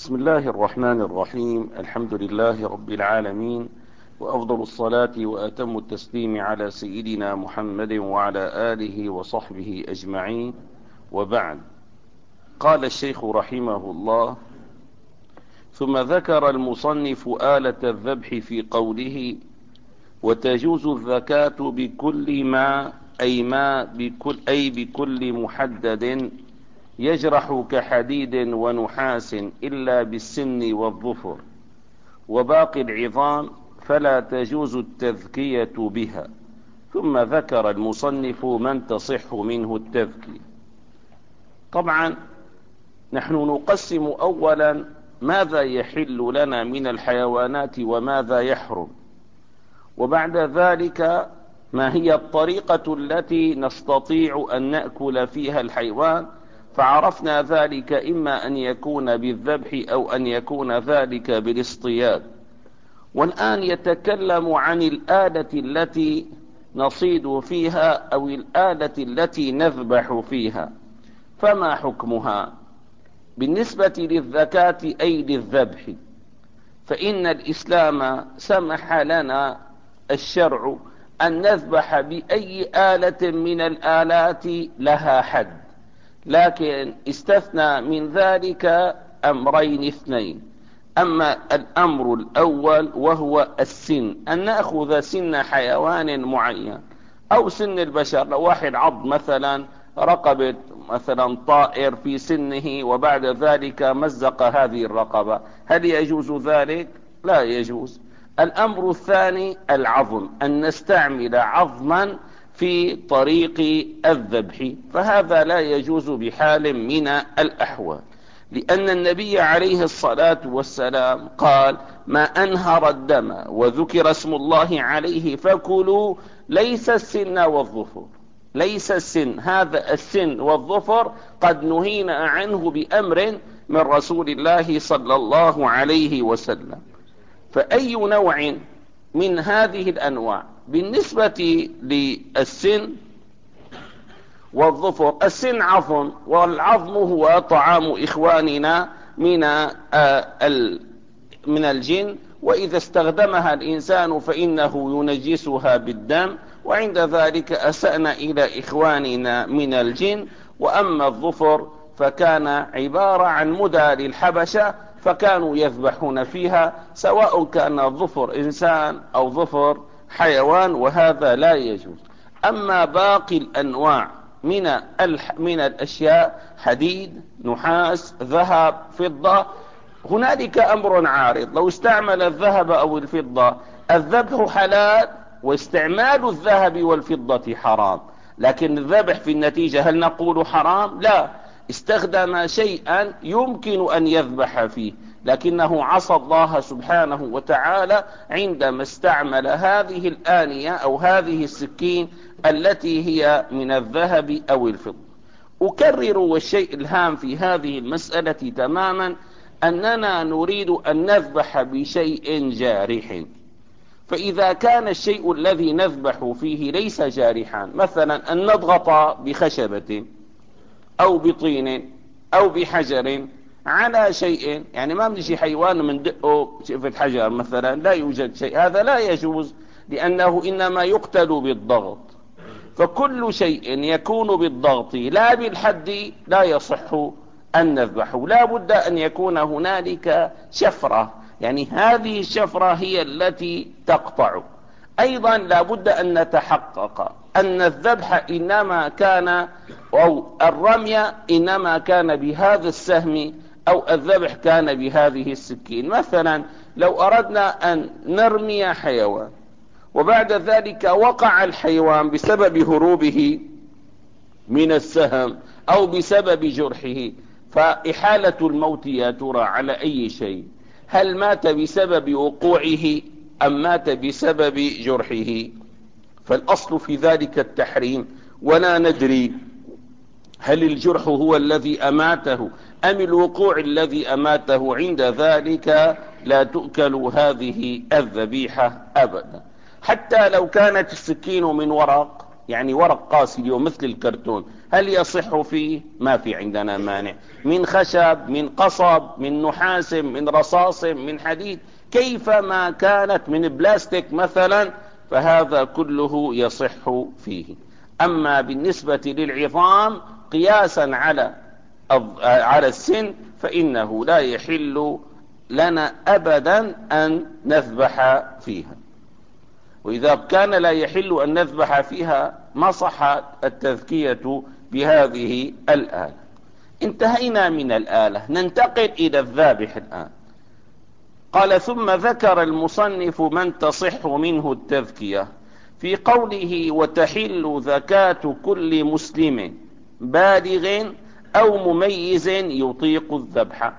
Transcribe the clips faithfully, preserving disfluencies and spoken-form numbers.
بسم الله الرحمن الرحيم. الحمد لله رب العالمين، وأفضل الصلاة وأتم التسليم على سيدنا محمد وعلى آله وصحبه أجمعين، وبعد. قال الشيخ رحمه الله: ثم ذكر المصنف آلة الذبح في قوله: وتجوز الزكاة بكل ما أي ما بكل أي بكل محدد يجرح كحديد ونحاس إلا بالسن والظفر، وباقي العظام فلا تجوز التذكية بها. ثم ذكر المصنف من تصح منه التذكية. طبعا نحن نقسم أولا ماذا يحل لنا من الحيوانات وماذا يحرم، وبعد ذلك ما هي الطريقة التي نستطيع أن نأكل فيها الحيوان، فعرفنا ذلك إما أن يكون بالذبح أو أن يكون ذلك بالاصطياد. والآن يتكلم عن الآلة التي نصيد فيها أو الآلة التي نذبح فيها، فما حكمها بالنسبة للزكاة أي للذبح؟ فإن الإسلام سمح لنا الشرع أن نذبح بأي آلة من الآلات لها حد، لكن استثنى من ذلك أمرين اثنين. أما الأمر الأول وهو السن، أن نأخذ سن حيوان معين أو سن البشر. لو واحد عض مثلا رقبة مثلا طائر في سنه وبعد ذلك مزق هذه الرقبة، هل يجوز ذلك؟ لا يجوز. الأمر الثاني العظم، أن نستعمل عظما في طريق الذبح، فهذا لا يجوز بحال من الأحوال، لأن النبي عليه الصلاة والسلام قال: ما أنهر الدم وذكر اسم الله عليه فكلوا، ليس السن والظفر، ليس السن، هذا السن والظفر قد نهينا عنه بأمر من رسول الله صلى الله عليه وسلم. فأي نوع من هذه الأنواع بالنسبة للسن والظفر، السن عظم، والعظم هو طعام إخواننا من من الجن، وإذا استخدمها الإنسان فإنه ينجسها بالدم، وعند ذلك أسأنا إلى إخواننا من الجن. وأما الظفر فكان عبارة عن مدى للحبشة، فكانوا يذبحون فيها، سواء كان ظفر إنسان أو ظفر حيوان، وهذا لا يجوز. أما باقي الأنواع من الح... من الأشياء، حديد، نحاس، ذهب، فضة، هنالك أمر عارض. لو استعمل الذهب أو الفضة الذبح حلال، واستعمال الذهب والفضة حرام، لكن الذبح في النتيجة هل نقول حرام؟ لا، استخدم شيئا يمكن أن يذبح فيه، لكنه عصى الله سبحانه وتعالى عندما استعمل هذه الآنية أو هذه السكين التي هي من الذهب أو الفضة. أكرر، والشيء الهام في هذه المسألة تماما أننا نريد أن نذبح بشيء جارح. فإذا كان الشيء الذي نذبح فيه ليس جارحا، مثلا أن نضغط بخشبة أو بطين أو بحجر على شيء، يعني ما بنجي حيوان من دقه شفت حجر مثلا، لا يوجد شيء، هذا لا يجوز، لأنه إنما يقتل بالضغط. فكل شيء يكون بالضغط لا بالحد لا يصح أن نذبحه. لا بد أن يكون هنالك شفرة، يعني هذه الشفرة هي التي تقطع. أيضا لا بد أن نتحقق أن الذبح إنما كان أو الرمي إنما كان بهذا السهم أو الذبح كان بهذه السكين. مثلا لو أردنا أن نرمي حيوان وبعد ذلك وقع الحيوان بسبب هروبه من السهم أو بسبب جرحه، فإحالة الموت يا ترى على أي شيء؟ هل مات بسبب وقوعه أم مات بسبب جرحه؟ فالأصل في ذلك التحريم، ولا ندري هل الجرح هو الذي أماته أم الوقوع الذي أماته. عند ذلك لا تؤكل هذه الذبيحة أبدا. حتى لو كانت السكين من ورق، يعني ورق قاسي مثل الكرتون، هل يصح فيه؟ ما في عندنا مانع. من خشب، من قصب، من نحاس، من رصاص، من حديد، كيفما كانت، من بلاستيك مثلا، فهذا كله يصح فيه. أما بالنسبة للعظام قياسا على على السن فإنه لا يحل لنا أبدا أن نذبح فيها. وإذا كان لا يحل أن نذبح فيها ما صح التذكية بهذه الآلة. انتهينا من الآلة، ننتقل إلى الذابح الآن. قال: ثم ذكر المصنف من تصح منه التذكية في قوله: وتحل زكاة كل مسلم بالغ أو مميز يطيق الذبح.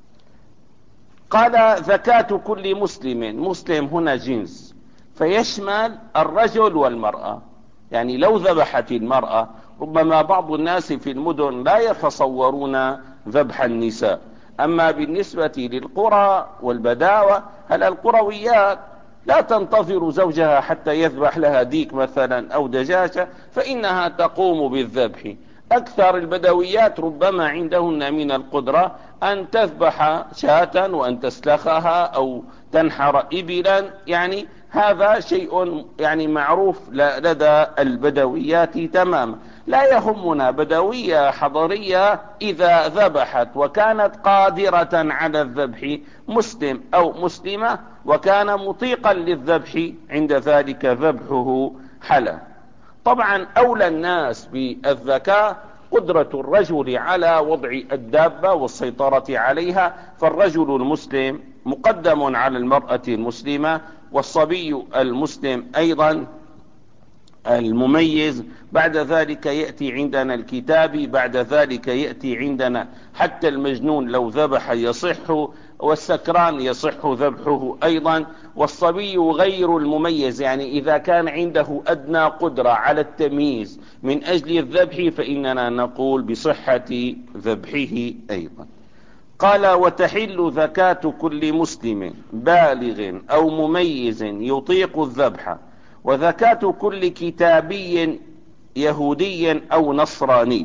قال: زكاة كل مسلم، مسلم هنا جنس فيشمل الرجل والمرأة. يعني لو ذبحت المرأة، ربما بعض الناس في المدن لا يتصورون ذبح النساء، أما بالنسبة للقرى والبداوة، هل القرويات لا تنتظر زوجها حتى يذبح لها ديك مثلا أو دجاجة، فإنها تقوم بالذبح. أكثر البدويات ربما عندهن من القدرة أن تذبح شاة وأن تسلخها أو تنحر إبلا. يعني هذا شيء يعني معروف لدى البدويات تماما. لا يهمنا بدوية حضرية إذا ذبحت وكانت قادرة على الذبح، مسلم أو مسلمة، وكان مطيقا للذبح، عند ذلك ذبحه حلال. طبعا أولى الناس بالذكاة قدرة الرجل على وضع الدابة والسيطرة عليها، فالرجل المسلم مقدم على المرأة المسلمة، والصبي المسلم أيضا المميز. بعد ذلك يأتي عندنا الكتاب، بعد ذلك يأتي عندنا حتى المجنون لو ذبح يصح، والسكران يصح ذبحه أيضا، والصبي غير المميز، يعني إذا كان عنده أدنى قدرة على التمييز من أجل الذبح فإننا نقول بصحة ذبحه أيضا. قال: وتحل زكاة كل مسلم بالغ أو مميز يطيق الذبح، وزكاة كل كتابي يهودي أو نصراني.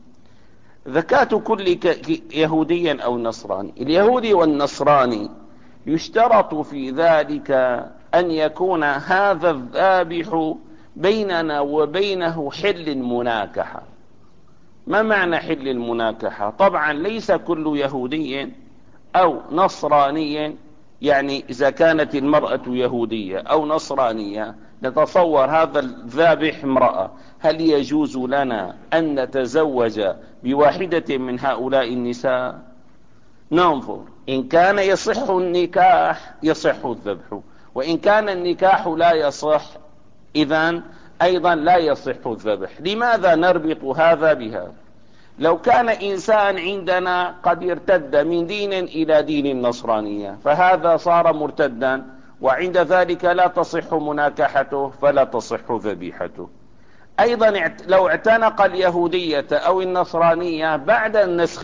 زكاة كل يهودي أو نصراني، اليهودي والنصراني يشترط في ذلك أن يكون هذا الذابح بيننا وبينه حل المناكحة. ما معنى حل المناكحة؟ طبعا ليس كل يهودي أو نصراني، يعني إذا كانت المرأة يهودية أو نصرانية، نتصور هذا الذابح امرأة، هل يجوز لنا أن نتزوج بواحدة من هؤلاء النساء؟ ننظر، إن كان يصح النكاح يصح الذبح، وإن كان النكاح لا يصح إذن أيضا لا يصح الذبح. لماذا نربط هذا بهذا؟ لو كان إنسان عندنا قد ارتد من دين إلى دين النصرانية، فهذا صار مرتدا، وعند ذلك لا تصح مناكحته فلا تصح ذبيحته. أيضا لو اعتنق اليهودية أو النصرانية بعد النسخ،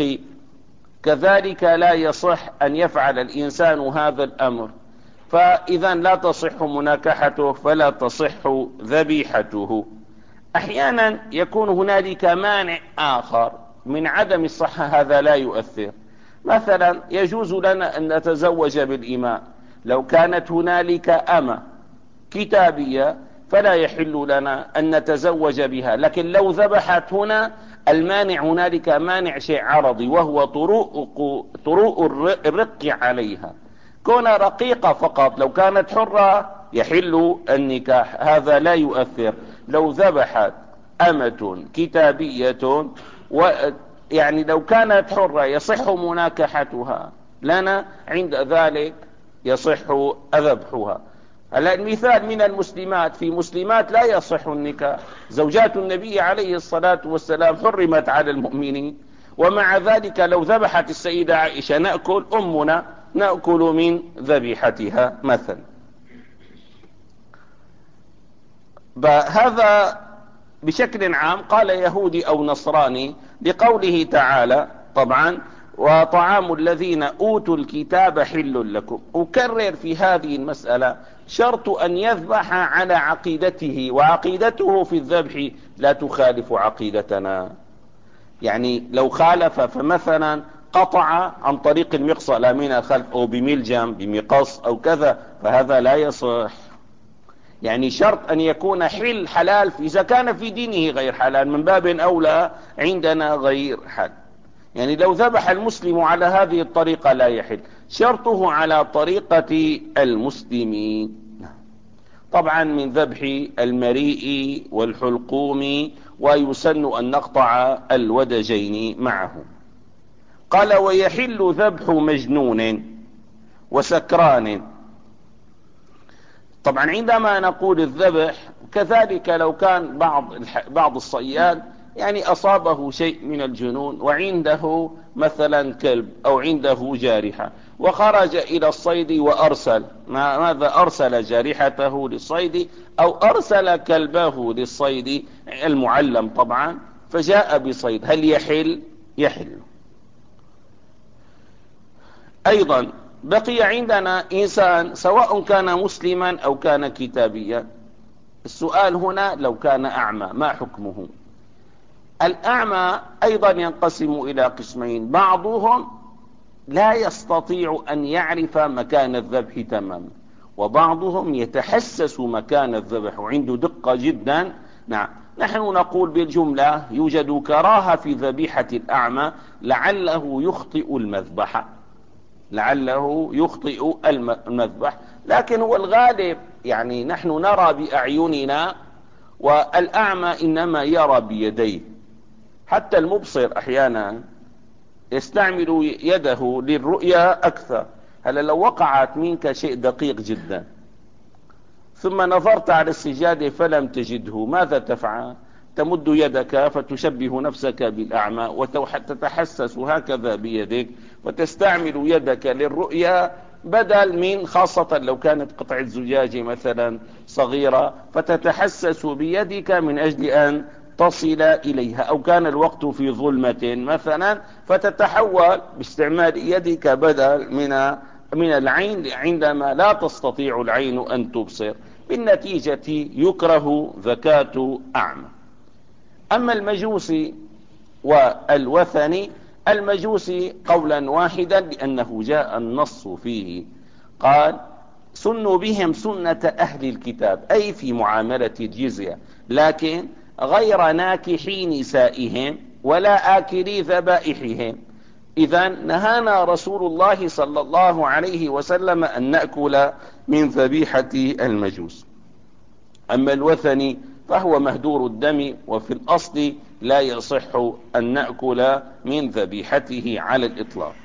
كذلك لا يصح أن يفعل الإنسان هذا الأمر، فإذا لا تصح مناكحته فلا تصح ذبيحته. أحيانا يكون هنالك مانع آخر من عدم الصحة، هذا لا يؤثر. مثلا يجوز لنا أن نتزوج بالإماء، لو كانت هنالك أمة كتابية فلا يحل لنا أن نتزوج بها، لكن لو ذبحت هنا المانع هنالك مانع شيء عرضي، وهو طروء, طروء الرق عليها. كون رقيقة فقط، لو كانت حرة يحل النكاح، هذا لا يؤثر. لو ذبحت أمة كتابية ويعني لو كانت حرة يصح مناكحتها لنا، عند ذلك يصح ذبحها. هلا المثال من المسلمات، في مسلمات لا يصح النكاح، زوجات النبي عليه الصلاة والسلام حرمت على المؤمنين، ومع ذلك لو ذبحت السيدة عائشة نأكل، أمنا نأكل من ذبيحتها مثلا. هذا بشكل عام قال يهودي أو نصراني لقوله تعالى طبعا: وطعام الذين أوتوا الكتاب حل لكم. أكرر في هذه المسألة، شرط أن يذبح على عقيدته، وعقيدته في الذبح لا تخالف عقيدتنا. يعني لو خالف فمثلا قطع عن طريق المقصلة من الخلف او بملجم بمقص او كذا، فهذا لا يصح. يعني شرط ان يكون حل حلال، اذا كان في دينه غير حلال من باب اولى عندنا غير حل. يعني لو ذبح المسلم على هذه الطريقة لا يحل، شرطه على طريقة المسلمين. طبعا من ذبح المريء والحلقوم، ويسن ان نقطع الودجين معه. قال ويحل ذبح مجنون وسكران. طبعا عندما نقول الذبح كذلك لو كان بعض بعض الصياد يعني اصابه شيء من الجنون وعنده مثلا كلب او عنده جارحة وخرج الى الصيد وارسل، ماذا ارسل جارحته للصيد او ارسل كلبه للصيد المعلم طبعا، فجاء بصيد، هل يحل؟ يحل. ايضا بقي عندنا انسان سواء كان مسلما او كان كتابيا. السؤال هنا لو كان اعمى ما حكمه؟ الاعمى ايضا ينقسم الى قسمين، بعضهم لا يستطيع ان يعرف مكان الذبح تماما، وبعضهم يتحسس مكان الذبح وعنده دقة جدا. نعم، نحن نقول بالجملة يوجد كراهة في ذبيحة الاعمى لعله يخطئ المذبحة، لعله يخطئ المذبح، لكن هو الغالب يعني نحن نرى بأعيننا والأعمى إنما يرى بيديه. حتى المبصر أحيانا يستعمل يده للرؤية أكثر. هلا لو وقعت منك شيء دقيق جدا ثم نظرت على السجادة فلم تجده، ماذا تفعل؟ تمد يدك فتشبه نفسك بالأعمى وتتحسس هكذا بيدك وتستعمل يدك للرؤية، بدل من خاصة لو كانت قطعة زجاجة مثلا صغيرة فتتحسس بيدك من أجل أن تصل إليها، أو كان الوقت في ظلمة مثلا فتتحول باستعمال يدك بدل من من العين عندما لا تستطيع العين أن تبصر. بالنتيجة يكره زكاة أعمى. أما المجوسي والوثني، المجوسي قولا واحدا لأنه جاء النص فيه، قال سنوا بهم سنة أهل الكتاب، أي في معاملة الجزية، لكن غير ناكحي نسائهم ولا آكلي ذبائحهم. إذا نهانا رسول الله صلى الله عليه وسلم أن نأكل من ذبيحة المجوس. أما الوثني فهو مهدور الدم، وفي الأصل لا يصح أن نأكل من ذبيحته على الإطلاق.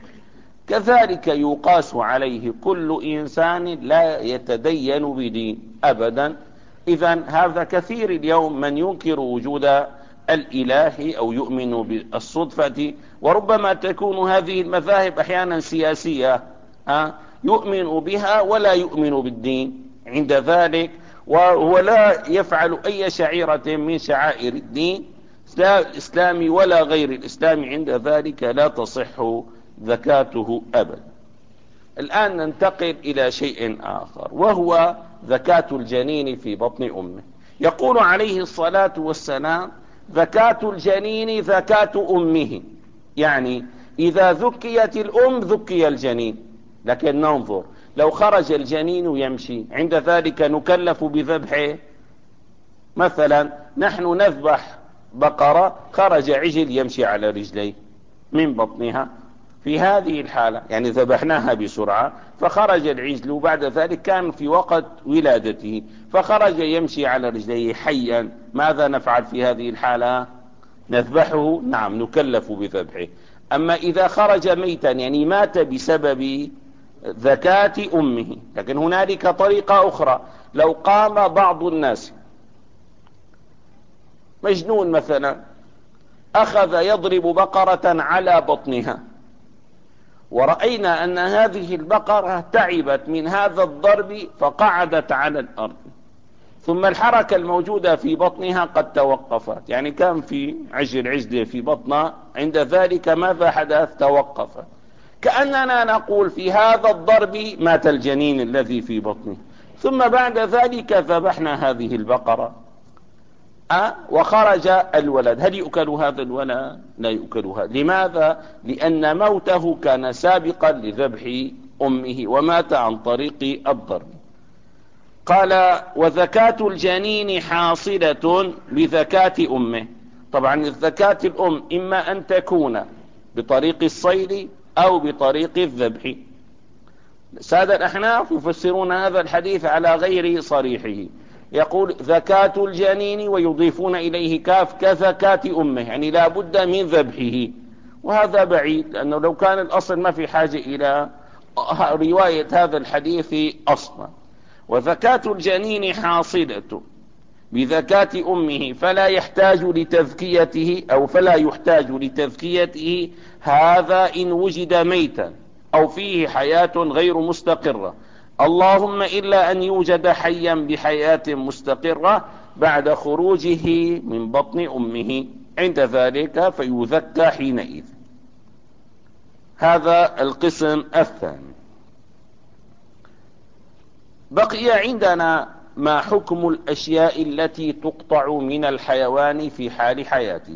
كذلك يقاس عليه كل إنسان لا يتدين بدين أبدا. إذن هذا كثير اليوم من ينكر وجود الإله أو يؤمن بالصدفة، وربما تكون هذه المذاهب أحيانا سياسية، ها يؤمن بها ولا يؤمن بالدين عند ذلك، وهو لا يفعل أي شعيرة من شعائر الدين لا الإسلام ولا غير الإسلام، عند ذلك لا تصح زكاته أبدا. الآن ننتقل إلى شيء آخر، وهو زكاة الجنين في بطن أمه. يقول عليه الصلاة والسلام زكاة الجنين زكاة أمه، يعني إذا ذكيت الأم ذكي الجنين. لكن ننظر لو خرج الجنين يمشي، عند ذلك نكلف بذبحه. مثلا نحن نذبح بقرة خرج عجل يمشي على رجليه من بطنها، في هذه الحالة يعني ذبحناها بسرعة فخرج العجل، وبعد ذلك كان في وقت ولادته فخرج يمشي على رجليه حيا، ماذا نفعل في هذه الحالة؟ نذبحه؟ نعم نكلف بذبحه. أما إذا خرج ميتا يعني مات بسبب زكاة أمه، لكن هنالك طريقة أخرى. لو قام بعض الناس مجنون مثلا أخذ يضرب بقرة على بطنها، ورأينا أن هذه البقرة تعبت من هذا الضرب فقعدت على الأرض، ثم الحركة الموجودة في بطنها قد توقفت، يعني كان في عجل عجلة في بطنها، عند ذلك ماذا حدث؟ توقفت. كأننا نقول في هذا الضرب مات الجنين الذي في بطنه، ثم بعد ذلك ذبحنا هذه البقرة. أه وخرج الولد، هل يؤكل هذا الولد؟ لا يؤكل هذا. لماذا؟ لأن موته كان سابقا لذبح أمه ومات عن طريق الضرب. قال وزكاة الجنين حاصلة بزكاة أمه. طبعا الزكاة الأم إما أن تكون بطريق الصيد أو بطريق الذبح. سادة الأحناف يفسرون هذا الحديث على غير صريحه، يقول زكاة الجنين ويضيفون إليه كاف كزكاة أمه، يعني لا بد من ذبحه، وهذا بعيد، لأنه لو كان الأصل ما في حاجة إلى رواية هذا الحديث أصلا. وزكاة الجنين حاصلة بزكاة أمه فلا يحتاج لتزكيته أو فلا يحتاج لتزكيته، هذا إن وجد ميتا أو فيه حياة غير مستقرة، اللهم إلا أن يوجد حيا بحياة مستقرة بعد خروجه من بطن أمه، عند ذلك فيزكى حينئذ. هذا القسم الثاني. بقي عندنا ما حكم الأشياء التي تقطع من الحيوان في حال حياته.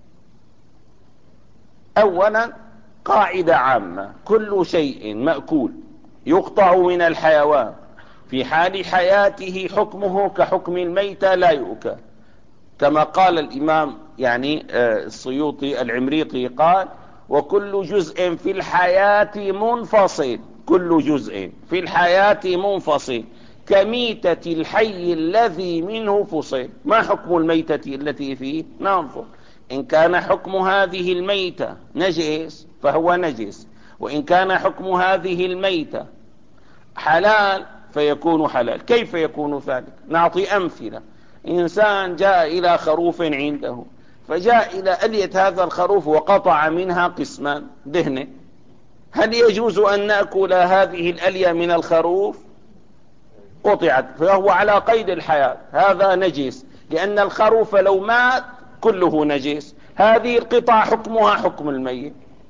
أولا قاعدة عامة، كل شيء مأكول يقطع من الحيوان في حال حياته حكمه كحكم الميتة لا يؤكل، كما قال الإمام يعني السيوطي العمريطي قال وكل جزء في الحياة منفصل، كل جزء في الحياة منفصل كميتة الحي الذي منه فصل. ما حكم الميتة التي فيه؟ ننظر، إن كان حكم هذه الميتة نجس فهو نجس، وإن كان حكم هذه الميتة حلال فيكون حلال. كيف يكون ذلك؟ نعطي أمثلة. إنسان جاء إلى خروف عنده، فجاء إلى ألية هذا الخروف وقطع منها قسما دهنه، هل يجوز أن نأكل هذه الألية من الخروف؟ قطعت، فهو على قيد الحياة، هذا نجس، لأن الخروف لو مات كله نجس. هذه القطع حكمها حكم الميت.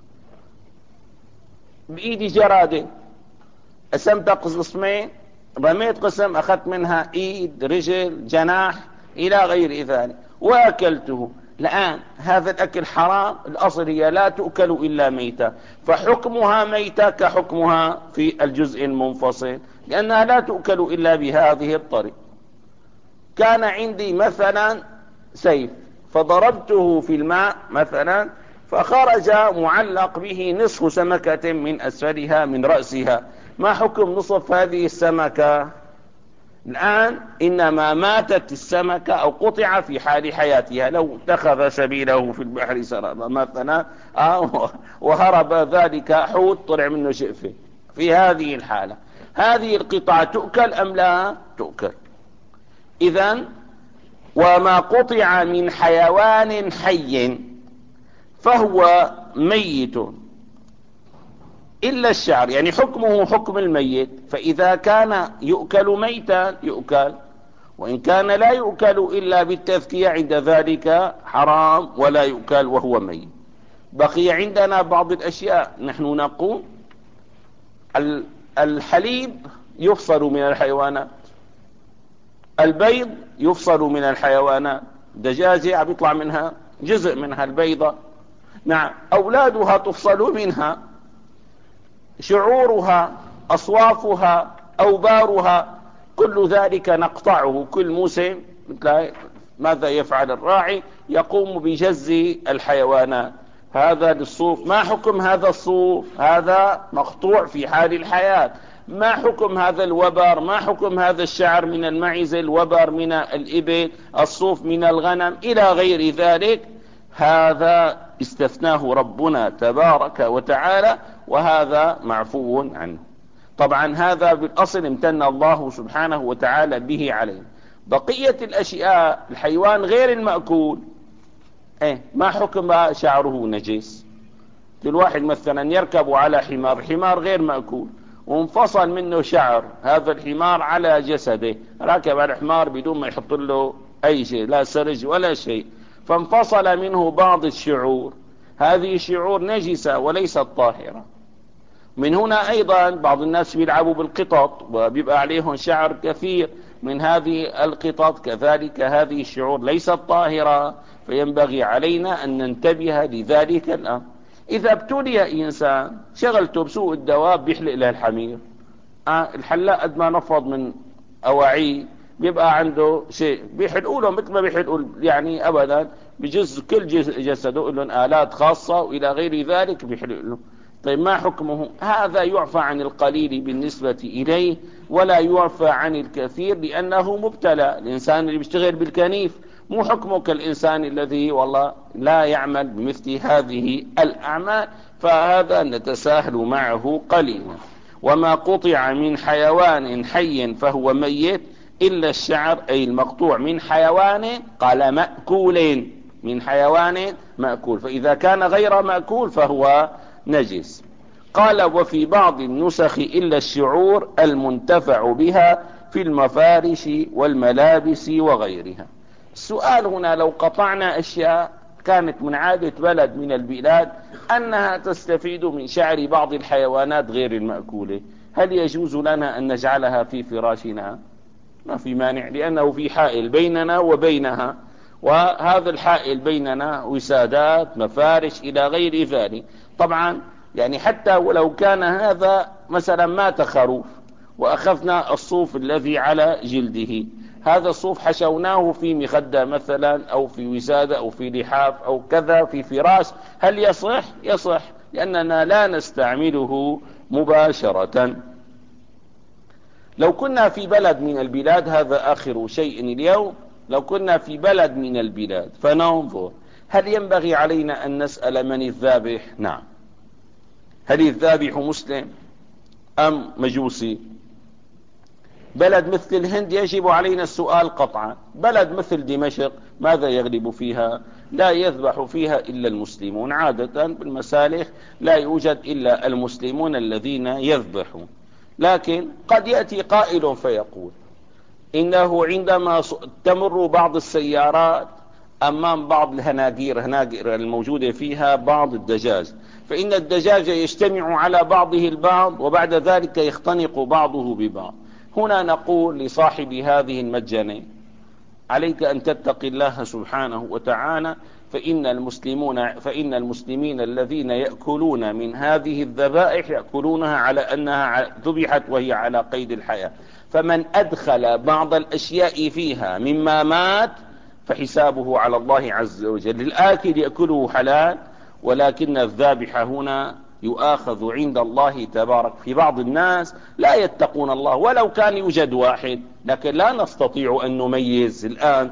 بإيدي جرادة قسمت قسمين، رميت قسم أخذت منها إيد رجل جناح إلى غير ذلك وأكلته، الآن هذا الأكل حرام، الأصل هي لا تؤكل إلا ميتة، فحكمها ميتة كحكمها في الجزء المنفصل، لأنها لا تؤكل إلا بهذه الطريقة. كان عندي مثلا سيف فضربته في الماء مثلا فخرج معلق به نصف سمكة من أسفلها من رأسها، ما حكم نصف هذه السمكة؟ الآن إنما ماتت السمكة أو قطع في حال حياتها، لو اتخذ سبيله في البحر سرابا مثلا وهرب ذلك حوت طلع منه شئفة، في هذه الحالة هذه القطعة تؤكل أم لا تؤكل؟ إذن وما قطع من حيوان حي فهو ميت إلا الشعر، يعني حكمه حكم الميت، فإذا كان يؤكل ميتا يؤكل، وإن كان لا يؤكل إلا بالتذكية عند ذلك حرام ولا يؤكل وهو ميت. بقي عندنا بعض الأشياء نحن نقول الحليب يفصل من الحيوانات، البيض يفصل من الحيوانات، دجاجة عم يطلع منها جزء منها البيضة، نعم أولادها تفصل منها، شعورها أصوافها أوبارها كل ذلك نقطعه كل موسم. ماذا يفعل الراعي؟ يقوم بجز الحيوانات. هذا للصوف، ما حكم هذا الصوف؟ هذا مقطوع في حال الحياة. ما حكم هذا الوبر؟ ما حكم هذا الشعر من المعز، الوبر من الإبل، الصوف من الغنم إلى غير ذلك؟ هذا استثناه ربنا تبارك وتعالى، وهذا معفو عنه. طبعا هذا بالأصل امتن الله سبحانه وتعالى به عليه. بقية الأشياء الحيوان غير المأكول ايه ما حكم شعره نجس؟ الواحد مثلا يركب على حمار، حمار غير مأكول وانفصل منه شعر هذا الحمار على جسده، راكب على الحمار بدون ما يحط له أي شيء، لا سرج ولا شيء، فانفصل منه بعض الشعور، هذه الشعور نجسة وليست طاهرة. من هنا أيضا بعض الناس بيلعبوا بالقطط وبيبقى عليهم شعر كثير، من هذه القطط كذلك هذه الشعور ليست طاهرة، فينبغي علينا أن ننتبه لذلك الأمر. إذا ابتلي إنسان شغلته بسوق الدواب بيحلق له الحمير، آه الحلاق قد ما نفض من أواعيه بيبقى عنده شيء بيحلقوا له مثل ما بيحلقوا يعني أبدا، بجز كل جسده يقول لهم آلات خاصة وإلى غير ذلك بيحلق له. طيب ما حكمه؟ هذا يعفى عن القليل بالنسبة إليه ولا يعفى عن الكثير لأنه مبتلى. الإنسان اللي بيشتغل بالكنيف مو حكمه كالإنسان الذي والله لا يعمل بمثل هذه الأعمال، فهذا نتساهل معه قليلا. وما قطع من حيوان حي فهو ميت إلا الشعر، أي المقطوع من حيوان قال مأكول، من حيوان مأكول، فإذا كان غير مأكول فهو نجس. قال وفي بعض النسخ إلا الشعور المنتفع بها في المفارش والملابس وغيرها. السؤال هنا لو قطعنا أشياء كانت من عادة بلد من البلاد أنها تستفيد من شعر بعض الحيوانات غير المأكولة، هل يجوز لنا أن نجعلها في فراشنا؟ ما في مانع، لأنه في حائل بيننا وبينها، وهذا الحائل بيننا وسادات مفارش إلى غير ذلك. طبعا يعني حتى ولو كان هذا مثلا مات خروف وأخذنا الصوف الذي على جلده، هذا الصوف حشوناه في مخدة مثلا أو في وسادة أو في لحاف أو كذا في فراش، هل يصح؟ يصح، لأننا لا نستعمله مباشرة. لو كنا في بلد من البلاد، هذا آخر شيء اليوم، لو كنا في بلد من البلاد فننظر هل ينبغي علينا أن نسأل من الذابح؟ نعم. هل الذابح مسلم أم مجوسي؟ بلد مثل الهند يجب علينا السؤال قطعا. بلد مثل دمشق ماذا يغلب فيها؟ لا يذبح فيها إلا المسلمون، عادة بالمسالخ لا يوجد إلا المسلمون الذين يذبحون. لكن قد يأتي قائل فيقول إنه عندما تمر بعض السيارات أمام بعض الهناجير هناجر الموجودة فيها بعض الدجاج، فإن الدجاج يجتمع على بعضه البعض وبعد ذلك يختنق بعضه ببعض. هنا نقول لصاحب هذه المجنة عليك أن تتقي الله سبحانه وتعالى، فإن المسلمون فإن المسلمين الذين يأكلون من هذه الذبائح يأكلونها على أنها ذبحت وهي على قيد الحياة، فمن أدخل بعض الأشياء فيها مما مات فحسابه على الله عز وجل. الآكل يأكله حلال، ولكن الذابح هنا يؤاخذ عند الله تبارك. في بعض الناس لا يتقون الله ولو كان يوجد واحد، لكن لا نستطيع أن نميز. الآن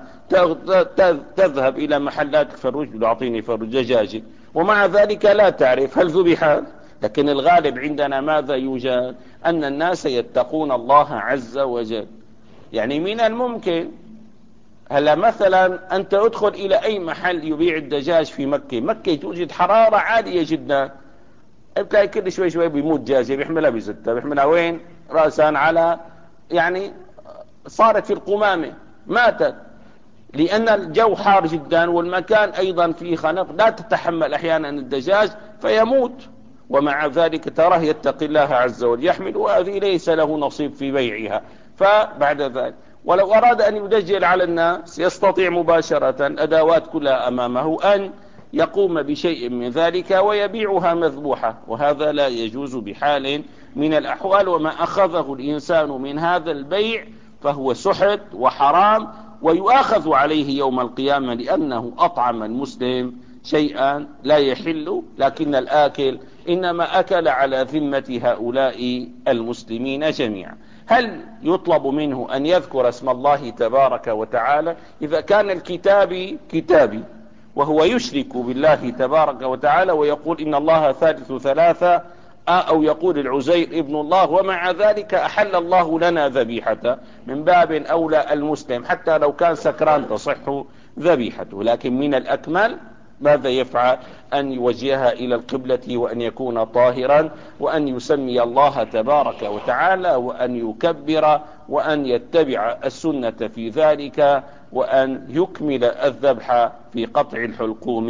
تذهب إلى محلات الفروج أعطيني فروج دجاجة، ومع ذلك لا تعرف هل ذبحت. لكن الغالب عندنا ماذا يوجد؟ أن الناس يتقون الله عز وجل. يعني من الممكن هلا مثلا أنت ادخل إلى أي محل يبيع الدجاج في مكة، مكة توجد حرارة عالية جدا، ابقى كل شوي شوي بيموت دجاجة بيحملها بزتها بيحملها وين؟ رأسا على يعني صارت في القمامة ماتت، لأن الجو حار جدا والمكان أيضا فيه خنق لا تتحمل أحيانا الدجاج فيموت، ومع ذلك تراه يتقي الله عز وجل يحمل، وهذه ليس له نصيب في بيعها. فبعد ذلك ولو أراد أن يدجل على الناس يستطيع مباشرة، الأدوات كلها أمامه، أن يقوم بشيء من ذلك ويبيعها مذبوحة، وهذا لا يجوز بحال من الأحوال. وما أخذه الإنسان من هذا البيع فهو سحت وحرام، ويؤاخذ عليه يوم القيامة لأنه أطعم المسلم شيئا لا يحل، لكن الآكل إنما أكل على ذمة هؤلاء المسلمين جميعا. هل يطلب منه أن يذكر اسم الله تبارك وتعالى؟ إذا كان الكتابي كتابي وهو يشرك بالله تبارك وتعالى ويقول إن الله ثالث ثلاثة، أو يقول العزير ابن الله، ومع ذلك أحل الله لنا ذبيحة، من باب أولى المسلم حتى لو كان سكران تصح ذبيحته. لكن من الأكمل ماذا يفعل؟ أن يوجهها إلى القبلة وأن يكون طاهرا وأن يسمي الله تبارك وتعالى وأن يكبر وأن يتبع السنة في ذلك وأن يكمل الذبح في قطع الحلقوم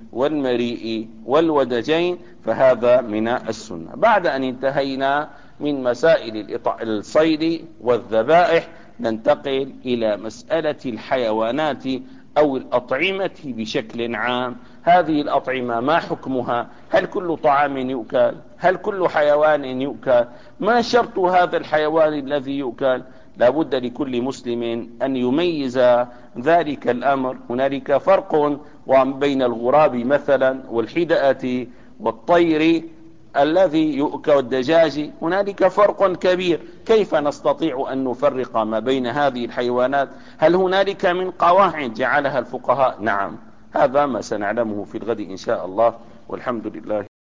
والمريء والودجين، فهذا من السنة. بعد أن انتهينا من مسائل الصيد والذبائح، ننتقل إلى مسألة الحيوانات أو الأطعمة بشكل عام. هذه الأطعمة ما حكمها؟ هل كل طعام يؤكل؟ هل كل حيوان يؤكل؟ ما شرط هذا الحيوان الذي يؤكل؟ لا بد لكل مسلم أن يميز ذلك الأمر. هنالك فرق بين الغراب مثلا والحدأة والطير الذي يؤكل والدجاج، هنالك فرق كبير. كيف نستطيع أن نفرق ما بين هذه الحيوانات؟ هل هنالك من قواعد جعلها الفقهاء؟ نعم، هذا ما سنعلمه في الغد إن شاء الله، والحمد لله